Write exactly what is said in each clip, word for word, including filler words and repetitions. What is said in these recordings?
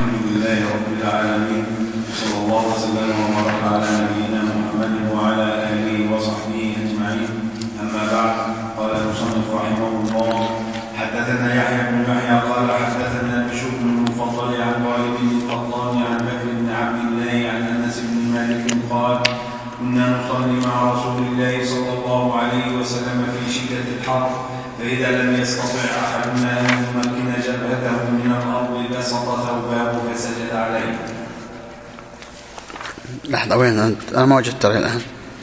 الحمد لله رب العالمين، صلى الله وسلم وبارك على نبينا محمد وعلى آله وصحبه أجمعين. أما بعد، قال المصنف رحمه الله: حدثنا يحيى بن يحيى قال حدثنا بشر بن المفضل عن وائل بن القطان عن بكر بن عبد الله عن أنس بن مالك قال: كنا نصلي مع رسول الله صلى الله عليه وسلم في شدة الحر، فإذا لم يستطع أحدنا أن يمكن جبهته من الأرض بسط ثوبه فسجد عليه. لحظة، وين أنت؟ أنا ما وجدت الآن.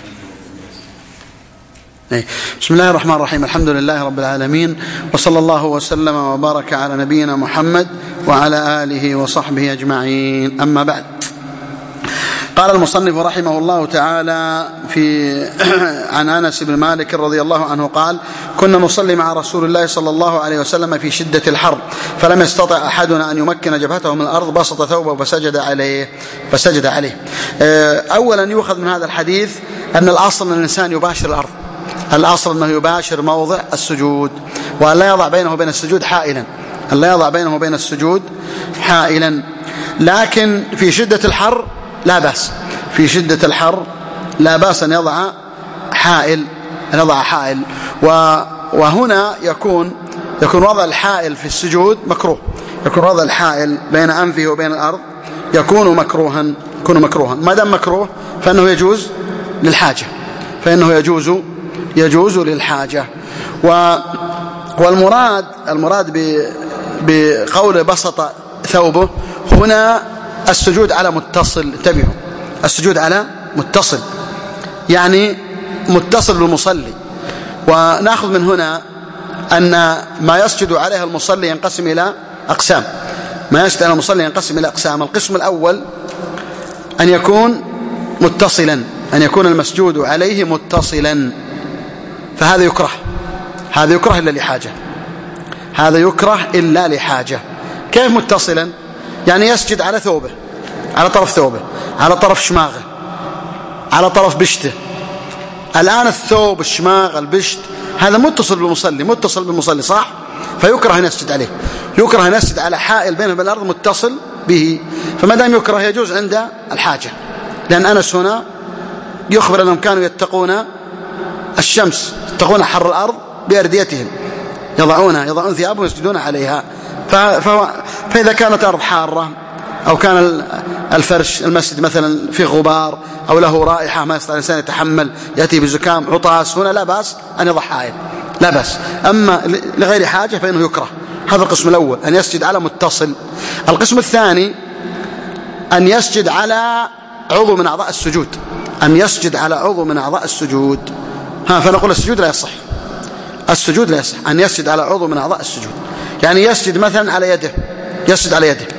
بسم الله الرحمن الرحيم، الحمد لله رب العالمين، وصلى الله وسلم وبارك على نبينا محمد وعلى آله وصحبه أجمعين. أما بعد، قال المصنف رحمه الله تعالى في عن أنس بن مالك رضي الله عنه قال: كنا نصلي مع رسول الله صلى الله عليه وسلم في شدة الحر، فلم يستطع أحدنا أن يمكن جبهته من الأرض، بسط ثوبه فسجد عليه فسجد عليه أولا يؤخذ من هذا الحديث أن الأصل أن الإنسان يباشر الأرض، الأصل أنه يباشر موضع السجود، وأن لا يضع بينه وبين السجود حائلا، أن لا يضع بينه وبين السجود حائلا. لكن في شدة الحر لا بأس، في شدة الحر لا بأس أن يضع حائل، أن يضع حائل. وهنا يكون يكون وضع الحائل في السجود مكروه، يكون وضع الحائل بين أنفه وبين الأرض يكون مكروها، يكون مكروها. ما دام مكروه فإنه يجوز للحاجة، فإنه يجوز يجوز للحاجة. والمراد المراد بقول بسط ثوبه هنا السجود على متصل، انتبهوا، السجود على متصل يعني متصل بالمصلي. ونأخذ من هنا أن ما يسجد عليه المصلي ينقسم إلى أقسام، ما يسجد على المصلي ينقسم إلى أقسام. القسم الأول أن يكون متصلا، أن يكون المسجود عليه متصلا، فهذا يكره، هذا يكره إلا لحاجة، هذا يكره إلا لحاجة. كيف متصلا؟ يعني يسجد على ثوبه، على طرف ثوبه، على طرف شماغه، على طرف بشته. الآن الثوب، الشماغ، البشت، هذا متصل بالمصلي، متصل بالمصلي صح؟ فيكره أن يسجد عليه، يكره أن يسجد على حائل بينه وبين الأرض متصل به. فما دام يكره يجوز عند الحاجة، لأن أنس هنا يخبر أنهم كانوا يتقون الشمس، يتقون حر الأرض بأرديتهم، يضعونها يضعون ثيابهم ويسجدون عليها. فإذا كانت الأرض حارة أو كان الفرش المسجد مثلا في غبار أو له رائحة ما يستطيع الإنسان يتحمل، يأتي بزكام عطاس، هنا لا بأس أن يضع حائل، لا بأس. أما لغير حاجة فإنه يكره. هذا القسم الأول، أن يسجد على متصل. القسم الثاني أن يسجد على عضو من أعضاء السجود، أن يسجد على عضو من أعضاء السجود. ها فنقول السجود لا يصح، السجود لا يصح. أن يسجد على عضو من أعضاء السجود، يعني يسجد مثلا على يده، يسجد على يده،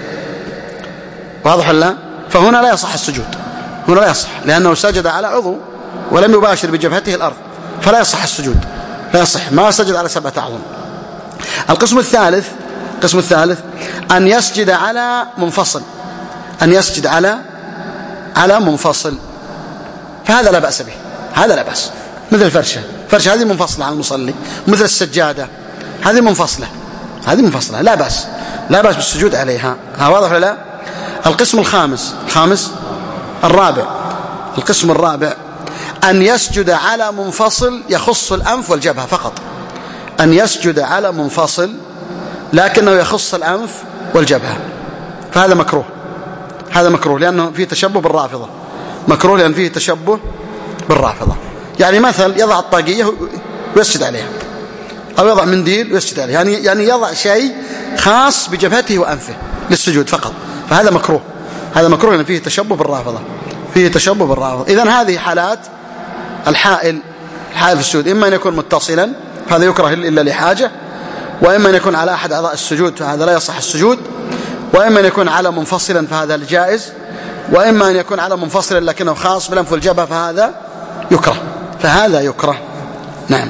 واضح ولا؟ فهنا لا يصح السجود، هنا لا يصح، لأنه سجد على عضو ولم يباشر بجبهته الأرض، فلا يصح السجود، لا يصح، ما سجد على سبعة أعظم. القسم الثالث، القسم الثالث أن يسجد على منفصل، أن يسجد على على منفصل، فهذا لا بأس به، هذا لا بأس. مثل الفرشة، فرشة هذه منفصلة عن المصلي، مثل السجادة هذه منفصلة، هذه منفصلة لا بأس، لا بأس بالسجود عليها. ها واضح ولا لا؟ القسم الخامس، الخامس الرابع، القسم الرابع أن يسجد على منفصل يخص الأنف والجبهة فقط، أن يسجد على منفصل لكنه يخص الأنف والجبهة، فهذا مكروه، هذا مكروه لأنه فيه تشبه بالرافضة، مكروه لأن فيه تشبه بالرافضة. يعني مثل يضع الطاقية ويسجد عليها، أو يضع منديل ويسجد عليه، يعني يعني يضع شيء خاص بجبهته وأنفه للسجود فقط، فهذا مكروه، هذا مكروه لأن فيه تشبه بالرافضة، فيه تشبه بالرافضة. إذن هذه حالات الحائل، الحائل في السجود، إما أن يكون متصلا فهذا يكره إلا لحاجة، وإما أن يكون على أحد أعضاء السجود فهذا لا يصح السجود، وإما أن يكون على منفصلا فهذا الجائز، وإما أن يكون على منفصلا لكنه خاص بالأنف والجبهة فهذا يكره، فهذا يكره. نعم.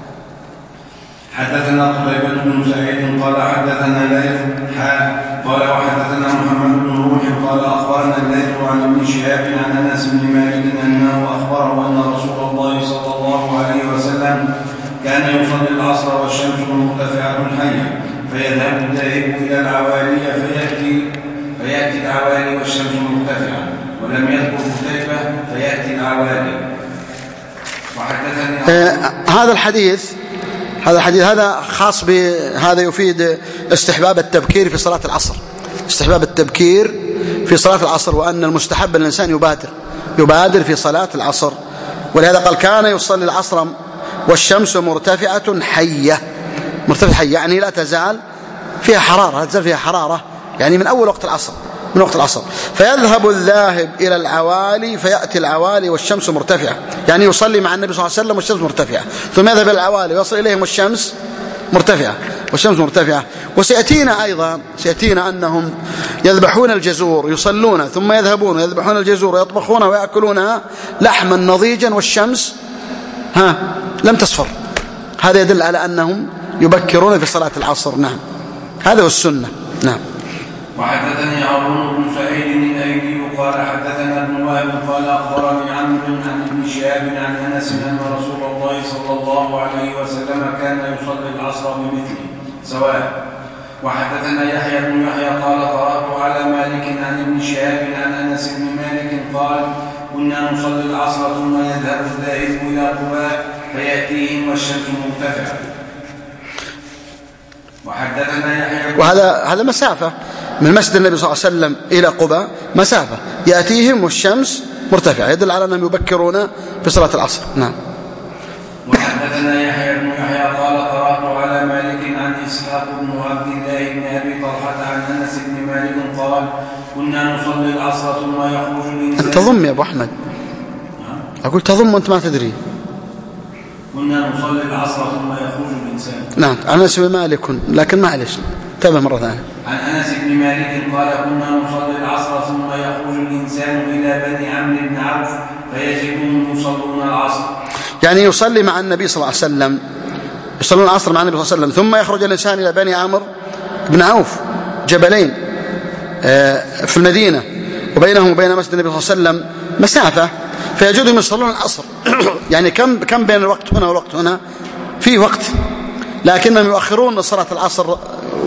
حدثنا قتيبة بن سعيد قال حدثنا ليث قال وحدثنا محمد بن روح قال أخبرنا الليث عن ابن شهاب عن أنس بن مالك أنه أخبره أن رسول الله صلى الله عليه وسلم كان يصلي العصر والشمس مرتفعة حية، فيذهب الذاهب إلى العوالي فيأتي فيأتي العوالي والشمس مرتفعة، ولم يذكر مختلفة فيأتي العوالي. وحدثني آه هذا الحديث هذا الحديث هذا خاص بهذا، يفيد استحباب التبكير في صلاة العصر، استحباب التبكير في صلاة العصر، وأن المستحب الإنسان يبادر يبادر في صلاة العصر. ولهذا قال كان يصلي العصر والشمس مرتفعة حية، مرتفعة حية يعني لا تزال فيها حرارة، لا تزال فيها حرارة يعني من أول وقت العصر من وقت العصر. فيذهب الذاهب إلى العوالي فيأتي العوالي والشمس مرتفعة، يعني يصلي مع النبي صلى الله عليه وسلم والشمس مرتفعة، ثم يذهب إلى العوالي ويصل إليهم والشمس مرتفعة والشمس مرتفعة. وسيأتينا أيضا سيأتينا أنهم يذبحون الجزور يصلون ثم يذهبون ويذبحون الجزور ويطبخونها ويأكلونها لحما نضيجا والشمس ها لم تصفر. هذا يدل على أنهم يبكرون في صلاة العصر. نعم هذا هو السنة. نعم. وحدثني هارون بن سعيد الايلي قال حدثنا ابن وهب قال اخبرني عمرو عن ابن شهاب عن انس ان رسول الله صلى الله عليه وسلم كان يصلي العصر بمثله سواء. وحدثنا يحيى بن يحيى قال قرات على مالك عن ابن شهاب عن انس بن مالك قال كنا نصلي العصر ثم يذهب الذاهب الى قباء فياتيهم والشمس مرتفعه. وحدثنا يحيى وهذا هذا مسافة من مسجد النبي صلى الله عليه وسلم إلى قباء، مسافة يأتيهم والشمس مرتفعة، يدل على أنهم يبكرون في صلاة العصر. نعم. وحدثنا يحيى بن يحيى قال قرأت على مالك عن إسحاق بن عبد الله بن أبي طلحة عن أنس بن مالك قال كنا نصلي العصر ثم يخرج الإنسان. أنت تضم يا أبو أحمد. أقول تضم وأنت ما تدري. كنا نصلي العصر ثم يخرج الإنسان. نعم عن أنس بن مالك، لكن معلش انتبه مرة ثانية. عن أنس بن مالك قال كنا نصلي العصر ثم يخرج الإنسان إلى بني عمرو بن عوف فيجدهم يصلون العصر. يعني يصلي مع النبي صلى الله عليه وسلم، يصلون العصر مع النبي صلى الله عليه وسلم، ثم يخرج الإنسان إلى بني عمرو بن عوف، جبلين في المدينة وبينهم وبين مسجد النبي صلى الله عليه وسلم مسافة، فيجدهم يصلون العصر. يعني كم كم بين الوقت هنا والوقت هنا؟ في وقت، لكنهم يؤخرون صلاة العصر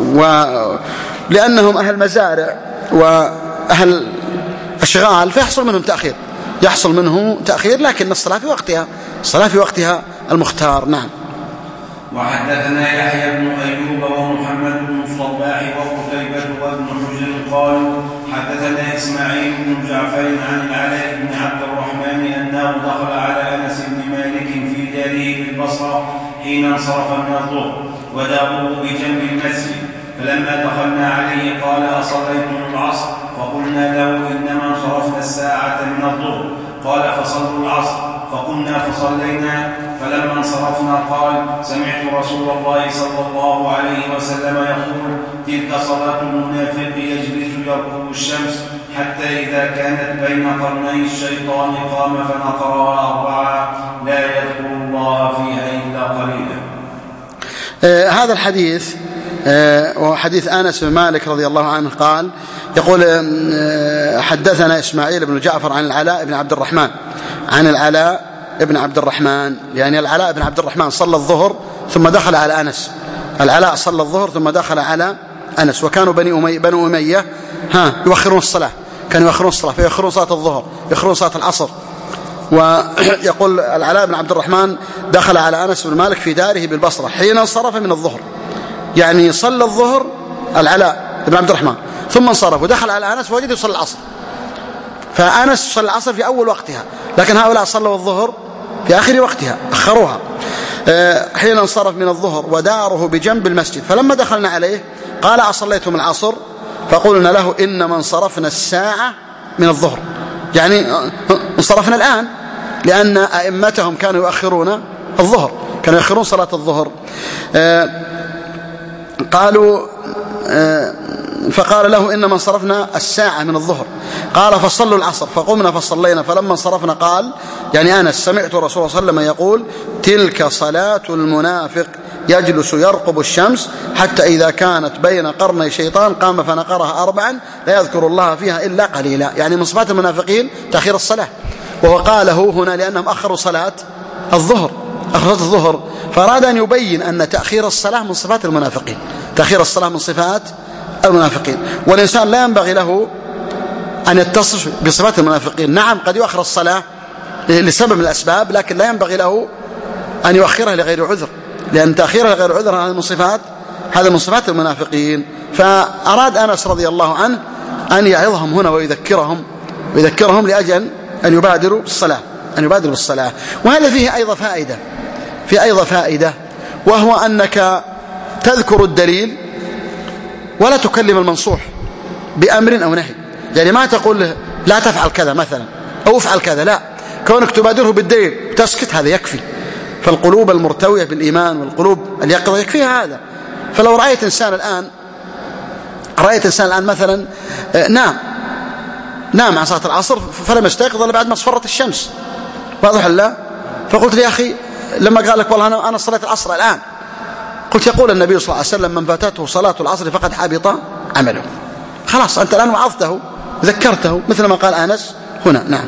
ولأنهم أهل مزارع وأهل أشغال فيحصل منهم تأخير يحصل منه تأخير لكن الصلاة في وقتها الصلاة في وقتها المختار. نعم. وحدثنا يحيى بن أيوب ومحمد بن الصباح وقتيبة وابن حجر قالوا حدثنا إسماعيل بن جعفر عن العلاء بن عبد الرحمن أنه دخل على أنس بن مالك في داره بالبصرة حين انصرف من الظهر وداره بجنب المسجد، فلما دخلنا عليه قال أصليتم العصر؟ فقلنا له إنما انصرفنا الساعة من الظهر. قال فصلوا العصر، فقلنا فصلينا. فلما انصرفنا قال سمعت رسول الله صلى الله عليه وسلم يقول تلك صلاة المنافق يجلس يرقب الشمس حتى إذا كانت بين قرني الشيطان قام فنقرها أربعة لا يذكر الله فيها إلا قليلا. آه هذا الحديث آه وحديث أنس بن مالك رضي الله عنه قال يقول آه حدثنا إسماعيل بن جعفر عن العلاء بن عبد الرحمن عن العلاء ابن عبد الرحمن، يعني العلاء بن عبد الرحمن صلى الظهر ثم دخل على أنس. العلاء صلى الظهر ثم دخل على أنس، وكانوا بني أمية بنو أمية ها يؤخرون الصلاة، كانوا يؤخرون الصلاة فيؤخرون صلاة الظهر يؤخرون صلاة العصر. ويقول العلاء بن عبد الرحمن دخل على أنس بن مالك في داره بالبصرة حين انصرف من الظهر، يعني صلى الظهر العلاء بن عبد الرحمن ثم انصرف ودخل على أنس وجد يصلي العصر، فأنس صلى العصر في أول وقتها، لكن هؤلاء صلوا الظهر في آخر وقتها أخروها حين انصرف من الظهر وداره بجنب المسجد. فلما دخلنا عليه قال أصليتم العصر؟ فقلنا له إنما انصرفنا الساعة من الظهر، يعني انصرفنا الآن، لأن أئمتهم كانوا يؤخرون الظهر كانوا يؤخرون صلاة الظهر. قالوا فقال له إنما انصرفنا الساعة من الظهر. قال فصلوا العصر، فقمنا فصلينا. فلما انصرفنا قال يعني أنس سمعت الرسول صلى الله عليه وسلم يقول تلك صلاة المنافق يجلس يرقب الشمس حتى إذا كانت بين قرني شيطان قام فنقرها أربعا لا يذكر الله فيها إلا قليلا. يعني من صفات المنافقين تأخير الصلاة، وهو قاله هنا لأنهم أخروا صلاة الظهر أخروا صلاة الظهر، فأراد أن يبين أن تأخير الصلاة من صفات المنافقين، تأخير الصلاة من صفات المنافقين. والإنسان لا ينبغي له أن يتصف بصفات المنافقين. نعم قد يؤخر الصلاة لسبب من الأسباب، لكن لا ينبغي له أن يؤخرها لغير عذر، لأن تأخيرها لغير عذر هذا من صفات هذا من صفات المنافقين. فأراد أنس رضي الله عنه أن يعظهم هنا ويذكرهم ويذكرهم لأجل أن يبادروا بالصلاة أن يبادروا بالصلاة. وهذا فيه أيضا فائدة في أيضا فائدة وهو أنك تذكر الدليل ولا تكلم المنصوح بأمر أو نهي. يعني ما تقول له لا تفعل كذا مثلا أو افعل كذا، لا، كونك تبادره بالدليل تسكت هذا يكفي. فالقلوب المرتوية بالإيمان والقلوب اليقظة يكفيها هذا. فلو رأيت إنسان الآن رأيت إنسان الآن مثلا نام نام عن صلاة العصر فلم يستيقظ إلا بعد ما اصفرت الشمس، واضح لا؟ فقلت لي يا أخي لما قال لك والله أنا أنا صليت العصر الآن، قلت يقول النبي صلى الله عليه وسلم من فاتته صلاة العصر فقد حبط عمله. خلاص أنت الآن وعظته ذكرته مثل ما قال أنس هنا. نعم.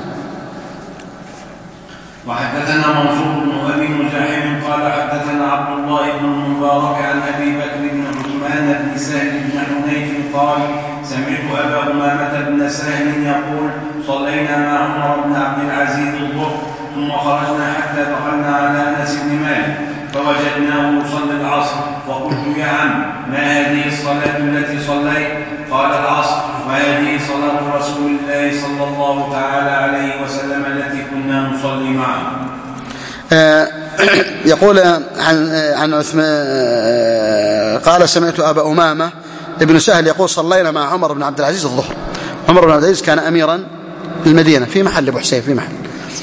وحدثنا منصور بن أبي مزاحم قال حدثنا عبد الله بن المبارك عن أبي بكر بن عثمان بن سهل بن حنيف قال سمعت أبا أمامة بن سهل يقول صلينا مع عمر بن عبد العزيز الظهر ثم خرجنا حتى دخلنا على أنس بن مالك فوجدناه يصلي العصر فقلت يا عم ما هذه الصلاة التي صليت؟ قال العصر. وهذه صلاة رسول الله صلى الله تعالى عليه وسلم التي كنا نصلي معه. آه يقول عن عن عثمان قال سمعت أبا أمامة ابن سهل يقول صلينا مع عمر بن عبد العزيز الظهر. عمر بن عبد العزيز كان أميرا المدينة في محل أبو حسين في محل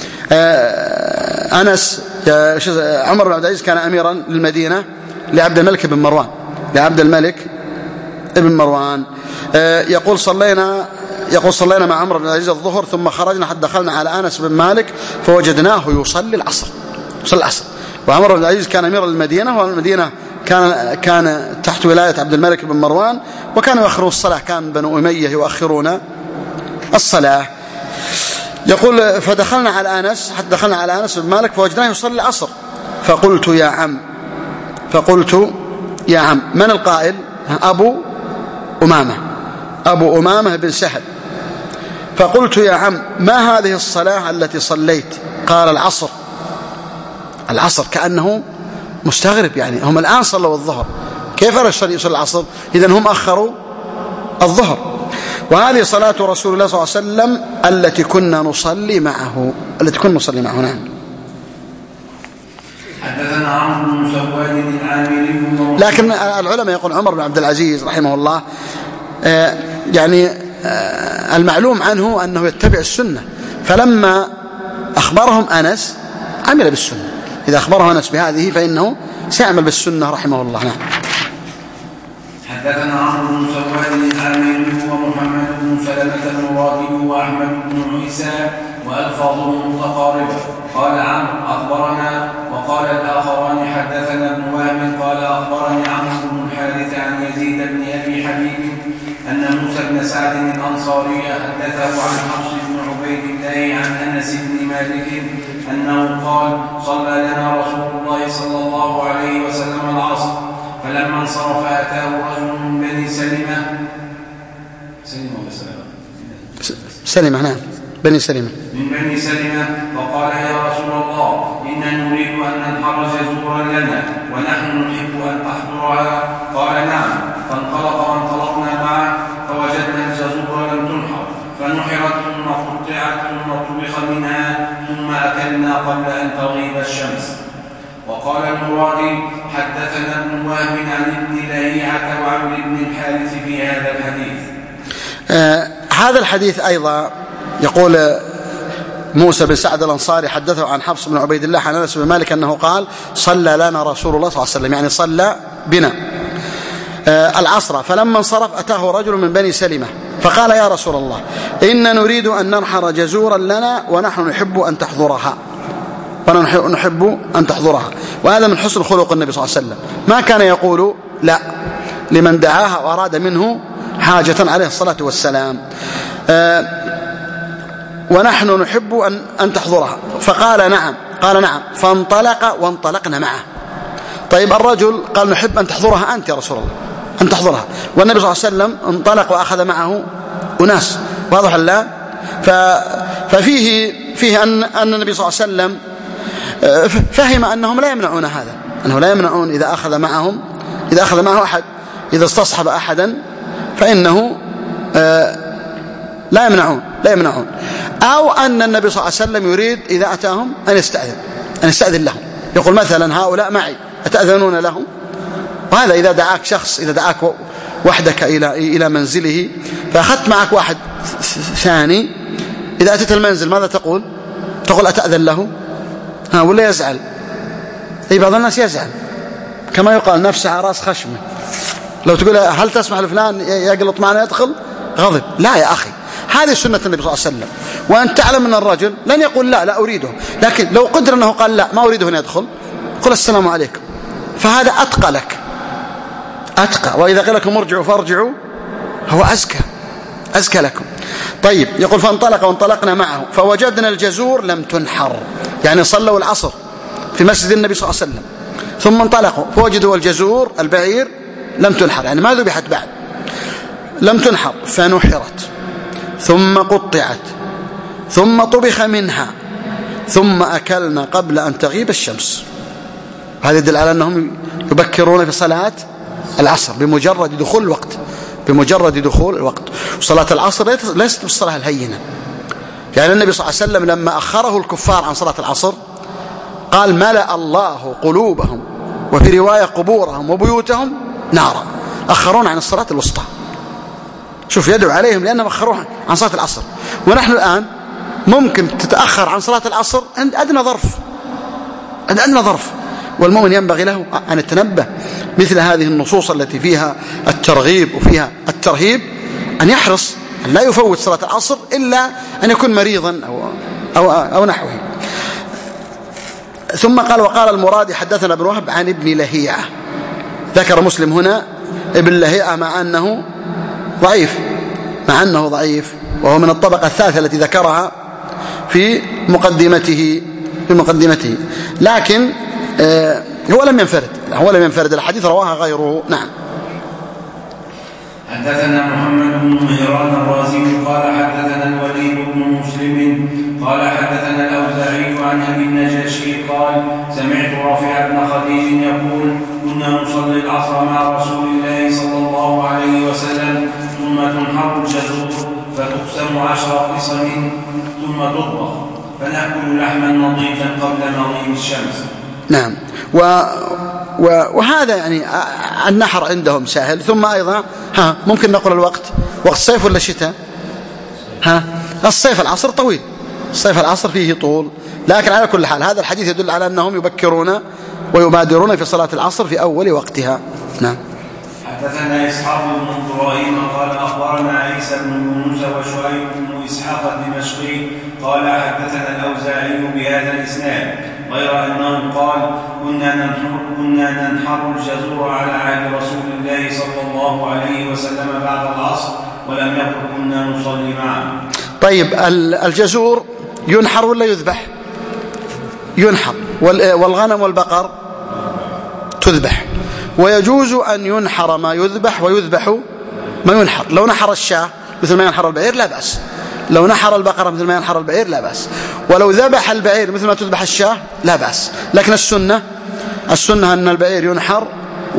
آه أنس عمر بن عبد العزيز كان أميرا للمدينة لعبد الملك بن مروان لعبد الملك ابن مروان. يقول صلينا يقول صلينا مع عمر بن العزيز الظهر ثم خرجنا حتى دخلنا على أنس بن مالك فوجدناه يصلي العصر يصلي العصر. وعمر بن العزيز كان أمير المدينة، والمدينة كان كان تحت ولاية عبد الملك بن مروان، وكانوا يؤخرون الصلاة، كان بنو أمية يؤخرون الصلاة. يقول فدخلنا على أنس حتى دخلنا على أنس بن مالك فوجدناه يصلي العصر فقلت يا عم فقلت يا عم من القائل؟ أبو أمامة أبو أمامة بن سهل. فقلت يا عم ما هذه الصلاة التي صليت؟ قال العصر. العصر كأنه مستغرب، يعني هم الآن صلوا الظهر كيف يصلي يصلي العصر؟ إذن هم أخروا الظهر. وهذه صلاة رسول الله صلى الله عليه وسلم التي كنا نصلي معه التي كنا نصلي معه. نعم. حدثنا عمرو بن سواد العامري. لكن العلماء يقول عمر بن عبد العزيز رحمه الله آه يعني آه المعلوم عنه أنه يتبع السنة، فلما أخبرهم أنس عمل بالسنة. إذا أخبره أنس بهذه فإنه سيعمل بالسنة رحمه الله. نعم. حدثنا عمرو بن سواد العامري ومحمد بن سلمة المرادي وأحمد بن عيسى وألفاظهم متقاربة. قال عمرو أخبرنا، وقال الآخران حدثنا ابن وهب قال أخبرني عمرو بن الحارث عن يزيد بن أبي حبيب أن موسى بن سعد الأنصاري حدثه عن حفص بن عبيد الله عن أنس بن مالك أنه قال صلى لنا رسول الله صلى الله عليه وسلم العصر فلما انصرف أتاه رجل من بني سلمة سلمة ولا سلمة؟ سلمة. نعم. بني سلمة من بني سلمة فقال يا رسول الله إنا نريد أن ننحر جزورا لنا ونحن نحب أن تحضرها. قال نعم. فانطلق وانطلقنا معه فوجدنا الجزور لم تنحر فنحرت ثم قطعت ثم طبخ منها ثم أكلنا قبل أن تغيب الشمس. وقال المرادي حدثنا ابن وهب عن ابن لهيعة وعمرو بن الحارث في هذا الحديث. آه هذا الحديث أيضا يقول موسى بن سعد الأنصاري حدثه عن حفص بن عبيد الله عن أنس بن مالك أنه قال صلى لنا رسول الله صلى الله عليه وسلم، يعني صلى بنا آه العصر فلما انصرف أتاه رجل من بني سلمة فقال يا رسول الله إنا نريد أن ننحر جزورا لنا ونحن نحب أن تحضرها ونحب أن تحضرها. وهذا من حسن خلق النبي صلى الله عليه وسلم، ما كان يقول لا لمن دعاها وأراد منه حاجة عليه الصلاة والسلام. آه ونحن نحب أن, أن تحضرها. فقال نعم قال نعم فانطلق وانطلقنا معه. طيب الرجل قال نحب أن تحضرها أنت يا رسول الله، أن تحضرها. والنبي صلى الله عليه وسلم انطلق وأخذ معه أناس، واضح لا؟ ففيه فيه أن أن النبي صلى الله عليه وسلم فهم أنهم لا يمنعون هذا، أنه لا يمنعون إذا أخذ معهم إذا أخذ معه أحد، إذا استصحب أحدا فإنه لا يمنعون لا يمنعون أو أن النبي صلى الله عليه وسلم يريد إذا أتاهم أن يستأذن أن يستأذن لهم، يقول مثلا هؤلاء معي أتأذنون لهم؟ وهذا إذا دعاك شخص، إذا دعاك وحدك إلى إلى منزله فأخذت معك واحد ثاني، إذا أتيت المنزل ماذا تقول؟ تقول أتأذن له؟ ها ولا يزعل؟ أي بعض الناس يزعل، كما يقال نفسه على رأس خشمه. لو تقول هل تسمح لفلان يقلط معنا يدخل؟ غضب. لا يا أخي، هذه سنة النبي صلى الله عليه وسلم، وأن تعلم أن الرجل لن يقول لا لا أريده، لكن لو قدر أنه قال لا ما أريده أن يدخل قل السلام عليكم، فهذا أتقى لك أتقى. وإذا قال لكم ارجعوا فارجعوا هو أزكى أزكى لكم. طيب يقول فانطلق وانطلقنا معه فوجدنا الجزور لم تنحر، يعني صلوا العصر في مسجد النبي صلى الله عليه وسلم ثم انطلقوا فوجدوا الجزور البعير لم تنحر، يعني ما ذبحت بعد، لم تنحر، فنحرت ثم قطعت ثم طبخ منها ثم أكلنا قبل أن تغيب الشمس. هذا يدل على أنهم يبكرون في صلاة العصر بمجرد دخول الوقت بمجرد دخول الوقت. وصلاة العصر ليست بالصلاة الهينة، يعني النبي صلى الله عليه وسلم لما أخره الكفار عن صلاة العصر قال ملأ الله قلوبهم وفي رواية قبورهم وبيوتهم نارا، أخرون عن الصلاة الوسطى. شوف يدعو عليهم لأنهم أخرون عن صلاة العصر، ونحن الآن ممكن تتأخر عن صلاة العصر عند أدنى ظرف عند أدنى ظرف والمؤمن ينبغي له أن يتنبه مثل هذه النصوص التي فيها الترغيب وفيها الترهيب، أن يحرص أن لا يفوت صلاة العصر إلا أن يكون مريضا أو, أو, أو نحوه. ثم قال وقال المرادي حدثنا ابن وهب عن ابن لهيعة، ذكر مسلم هنا ابن لهيعة مع أنه ضعيف مع أنه ضعيف وهو من الطبقة الثالثة التي ذكرها في مقدمته في مقدمته لكن آه هو لم ينفرد هو لم ينفرد الحديث رواها غيره. نعم. حدثنا محمد بن مهران الرازي قال حدثنا الوليد بن مسلم قال حدثنا الأوزاعي عن أبي النجاشي قال سمعت رافع بن خديج يقول كنا نصلي العصر مع رسول الله صلى الله عليه وسلم ثم تنحر الجزور فتقسم عشر قسم ثم تطبخ فنأكل لحما نظيفا قبل مغيب الشمس. نعم. و... و... وهذا يعني النحر عندهم سهل. ثم أيضا ها ممكن نقول الوقت وقت الصيف ولا الشتاء؟ ها الصيف العصر طويل، الصيف العصر فيه طول، لكن على كل حال هذا الحديث يدل على أنهم يبكرون ويبادرون في صلاة العصر في أول وقتها. نعم. حدثنا إسحاق بن إبراهيم قال أخبرنا عيسى بن يونس وشعيب بن إسحاق الدمشقي قال حدثنا الأوزاعي بهذا الإسناد غير أنه قال كنا ننحر, كنا ننحر الجزور على عهد رسول الله صلى الله عليه وسلم بعد العصر ولم يقل كنا نصلي معه. طيب الجزور ينحر ولا يذبح؟ ينحر. والغنم والبقر تذبح، ويجوز أن ينحر ما يذبح ويذبح ما ينحر. لو نحر الشاة مثل ما ينحر البعير لا بأس، لو نحر البقرة مثل ما ينحر البعير لا بأس، ولو ذبح البعير مثل ما تذبح الشاة لا بأس. لكن السنة السنة أن البعير ينحر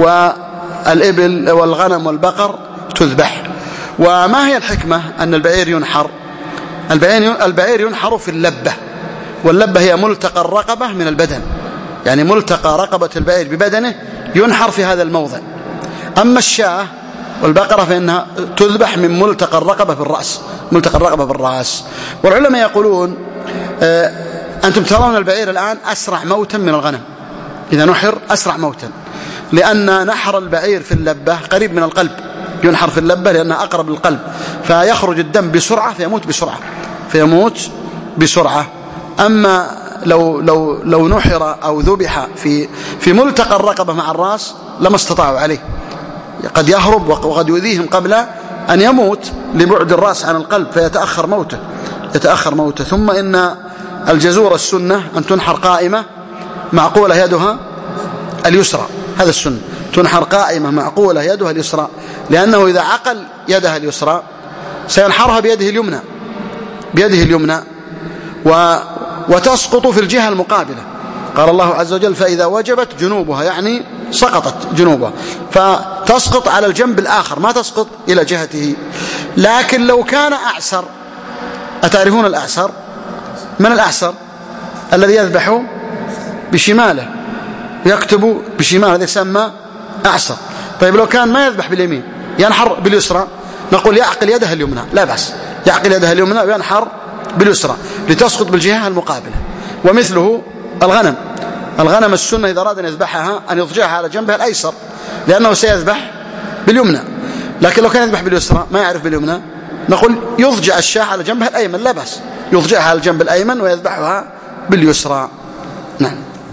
والإبل والغنم والبقر تذبح. وما هي الحكمة أن البعير ينحر؟ البعير, البعير ينحر في اللبة، واللبة هي ملتقى الرقبة من البدن، يعني ملتقى رقبة البعير ببدنه ينحر في هذا الموضع. أما الشاة والبقرة فإنها تذبح من ملتقى الرقبة بالرأس، ملتقى الرقبة بالرأس. والعلماء يقولون آه أنتم ترون البعير الآن أسرع موتا من الغنم، إذا نحر أسرع موتا، لأن نحر البعير في اللبة قريب من القلب، ينحر في اللبة لأنها أقرب للقلب، فيخرج الدم بسرعة فيموت بسرعة فيموت بسرعة. أما لو لو لو نحر أو ذبح في في ملتقى الرقبة مع الرأس لما استطاعوا عليه، قد يهرب وقد يؤذيهم قبل أن يموت لبعد الرأس عن القلب فيتأخر موته يتأخر موته. ثم إن الجزور السنة أن تنحر قائمة معقولة يدها اليسرى، هذا السنة، تنحر قائمة معقولة يدها اليسرى، لأنه إذا عقل يدها اليسرى سينحرها بيده اليمنى بيده اليمنى و وتسقط في الجهة المقابلة. قال الله عز وجل فإذا وجبت جنوبها، يعني سقطت جنوبها، فتسقط على الجنب الآخر ما تسقط إلى جهته. لكن لو كان أعسر، أتعرفون الأعسر؟ من الأعسر؟ الذي يذبح بشماله يكتب بشماله، هذا يسمى أعسر. طيب لو كان ما يذبح باليمين ينحر باليسرى، نقول يعقل يدها اليمنى، لا بأس، يعقل يدها اليمنى وينحر باليسرى لتسقط بالجهة المقابلة. ومثله الغنم، الغنم السنة إذا أراد أن يذبحها أن يضجعها على جنبها الأيسر، لأنه سيذبح باليمنى. لكن لو كان يذبح باليسرى ما يعرف باليمنى، نقول يضجع الشاة على جنبها الأيمن، لا بأس، يضجعها على الجنب الأيمن ويذبحها باليسرى. نعم.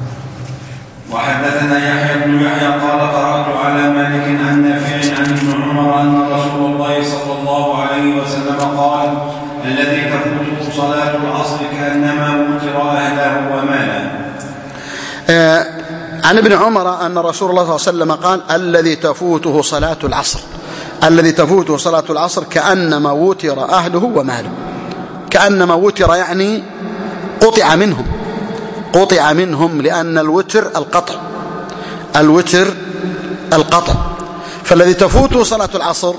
وحدثنا يحيى بن يحيى قال قرأت على مالك عن نافع عن ابن عمر أن رسول الله صلى الله عليه وسلم قال الذي تفوته صلاة العصر كأنما وتر أهله وماله. آه عن ابن عمر أن رسول الله صلى الله عليه وسلم قال الذي تفوته صلاة العصر الذي تفوته صلاة العصر كأنما وتر أهله وماله. كأنما وتر يعني قطع منهم قطع منهم لأن الوتر القطع الوتر القطع فالذي تفوته صلاة العصر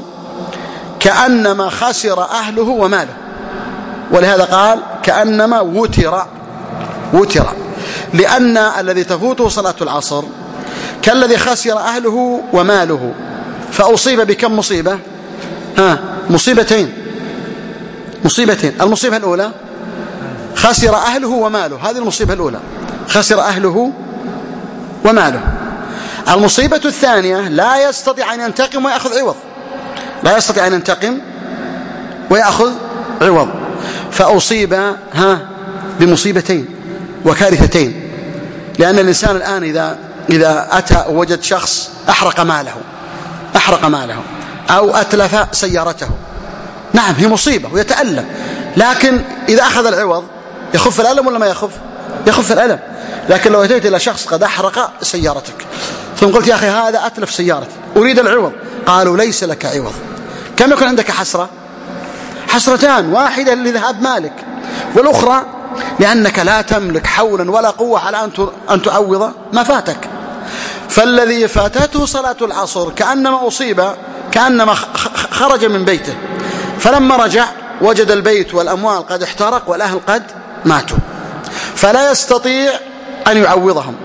كأنما خسر أهله وماله، ولهذا قال كأنما وتر وتر لأن الذي تفوته صلاة العصر كالذي خسر أهله وماله، فأصيب بكم مصيبة؟ ها مصيبتين مصيبتين المصيبة الأولى خسر أهله وماله، هذه المصيبة الأولى، خسر أهله وماله. المصيبة الثانية لا يستطيع أن ينتقم ويأخذ عوض لا يستطيع أن ينتقم ويأخذ عوض فأصيب ها بمصيبتين وكارثتين. لأن الإنسان الآن إذا إذا أتى ووجد شخص أحرق ماله أحرق ماله أو أتلف سيارته، نعم هي مصيبة ويتألم، لكن إذا أخذ العوض يخف الألم ولا ما يخف؟ يخف الألم. لكن لو أتيت إلى شخص قد أحرق سيارتك ثم قلت يا أخي هذا أتلف سيارتي أريد العوض، قالوا ليس لك عوض. كم يكون عندك حسرة؟ حسرتان، واحدة لذهاب مالك، والأخرى لأنك لا تملك حولا ولا قوة على أن تعوض ما فاتك. فالذي فاتته صلاة العصر كأنما أصيب، كأنما خرج من بيته، فلما رجع وجد البيت والأموال قد احترق والأهل قد ماتوا، فلا يستطيع أن يعوضهم،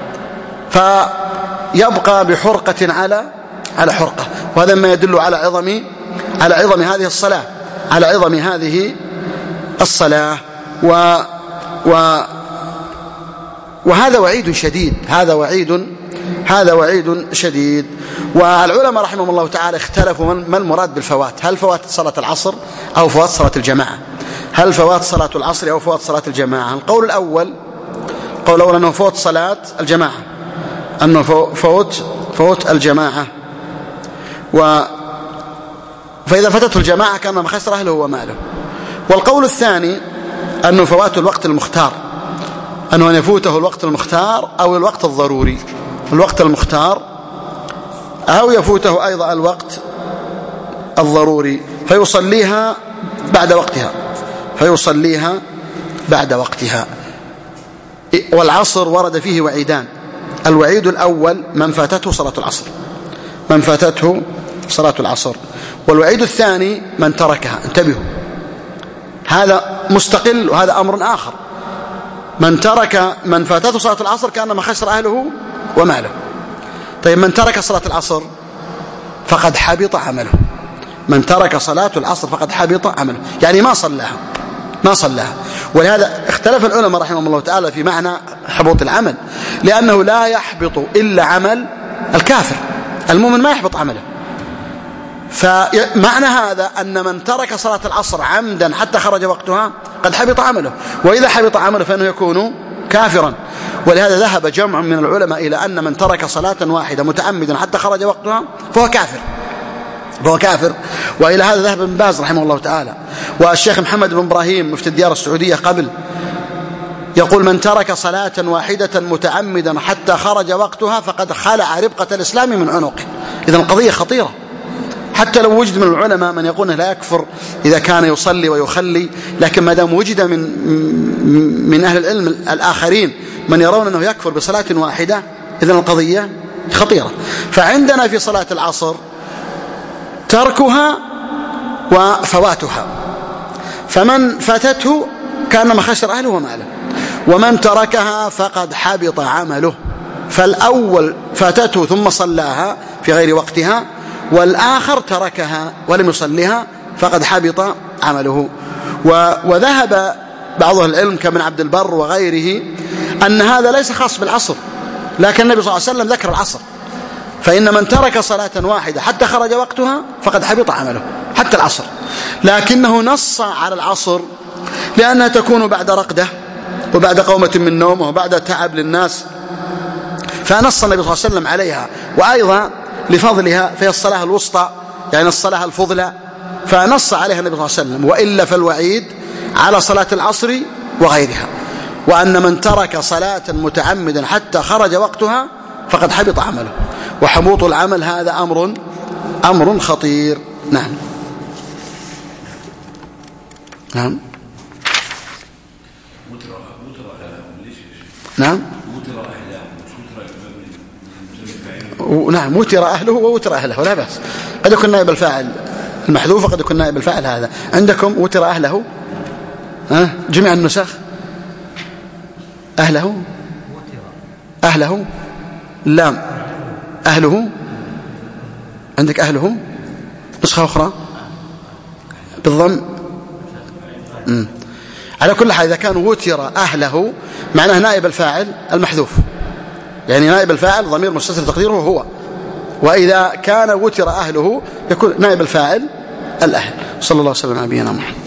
فيبقى بحرقة على على حرقة. وهذا ما يدل على عظم على عظم هذه الصلاة على عظم هذه الصلاة و و وهذا وعيد شديد هذا وعيد هذا وعيد شديد. والعلماء رحمهم الله تعالى اختلفوا ما المراد بالفوات، هل فوات صلاة العصر أو فوات صلاة الجماعة؟ هل فوات صلاة العصر أو فوات صلاة الجماعة؟ القول الأول قول الأول أنه فوت صلاة الجماعة أنه فوت فوت الجماعة و فإذا فتته الجماعة كان ما خسر أهله وماله. والقول الثاني أنه فوات الوقت المختار، أنه أن يفوته الوقت المختار أو الوقت الضروري، الوقت المختار أو يفوته أيضا الوقت الضروري فيصليها بعد وقتها فيصليها بعد وقتها. والعصر ورد فيه وعيدان، الوعيد الأول من فاتته صلاة العصر من فاتته صلاة العصر والوعيد الثاني من تركها. انتبهوا، هذا مستقل وهذا أمر آخر. من ترك من فاتته صلاة العصر كأنما خسر أهله وماله. طيب من ترك صلاة العصر فقد حبط عمله من ترك صلاة العصر فقد حبط عمله، يعني ما صلاها ما صلاها ولهذا اختلف العلماء رحمهم الله تعالى في معنى حبوط العمل، لأنه لا يحبط إلا عمل الكافر، المؤمن ما يحبط عمله. فمعنى هذا أن من ترك صلاة العصر عمدا حتى خرج وقتها قد حبط عمله، وإذا حبط عمله فإنه يكون كافرا. ولهذا ذهب جمع من العلماء إلى أن من ترك صلاة واحدة متعمدا حتى خرج وقتها فهو كافر فهو كافر وإلى هذا ذهب ابن باز رحمه الله تعالى، والشيخ محمد بن إبراهيم مفتي الديار السعودية قبل يقول من ترك صلاة واحدة متعمدا حتى خرج وقتها فقد خلع ربقة الإسلام من عنقه. إذن القضية خطيرة، حتى لو وجد من العلماء من يقول لا يكفر إذا كان يصلي ويخلي، لكن ما دام وجد من من أهل العلم الآخرين من يرون أنه يكفر بصلاة واحدة، إذن القضية خطيرة. فعندنا في صلاة العصر تركها وفواتها، فمن فاتته كانما خسر أهله وماله، ومن تركها فقد حبط عمله. فالأول فاتته ثم صلاها في غير وقتها، والآخر تركها ولم يصليها فقد حبط عمله. وذهب بعض العلم كابن عبد البر وغيره أن هذا ليس خاص بالعصر، لكن النبي صلى الله عليه وسلم ذكر العصر، فإن من ترك صلاة واحدة حتى خرج وقتها فقد حبط عمله حتى العصر، لكنه نص على العصر لأنها تكون بعد رقدة وبعد قومة من نومه وبعد تعب للناس، فنص النبي صلى الله عليه وسلم عليها، وأيضا لفضلها فهي الصلاة الوسطى يعني الصلاة الفضلى، فنص عليها النبي صلى الله عليه وسلم. وإلا فالوعيد على صلاة العصر وغيرها، وأن من ترك صلاة متعمدا حتى خرج وقتها فقد حبط عمله، وحبوط العمل هذا أمر أمر خطير. نعم نعم نعم نعم وتر أهله ووتر أهله لا بأس، قد يكون نائب الفاعل المحذوف وقد يكون نائب الفاعل هذا. عندكم وتر أهله ها جميع النسخ أهله أهله لام أهله، عندك أهله نسخة أخرى بالضم. مم. على كل حال إذا كان وتر أهله معناه نائب الفاعل المحذوف، يعني نائب الفاعل ضمير مستتر تقديره هو، وإذا كان وتر أهله يكون نائب الفاعل الأهل. صلى الله عليه وسلم على نبينا محمد.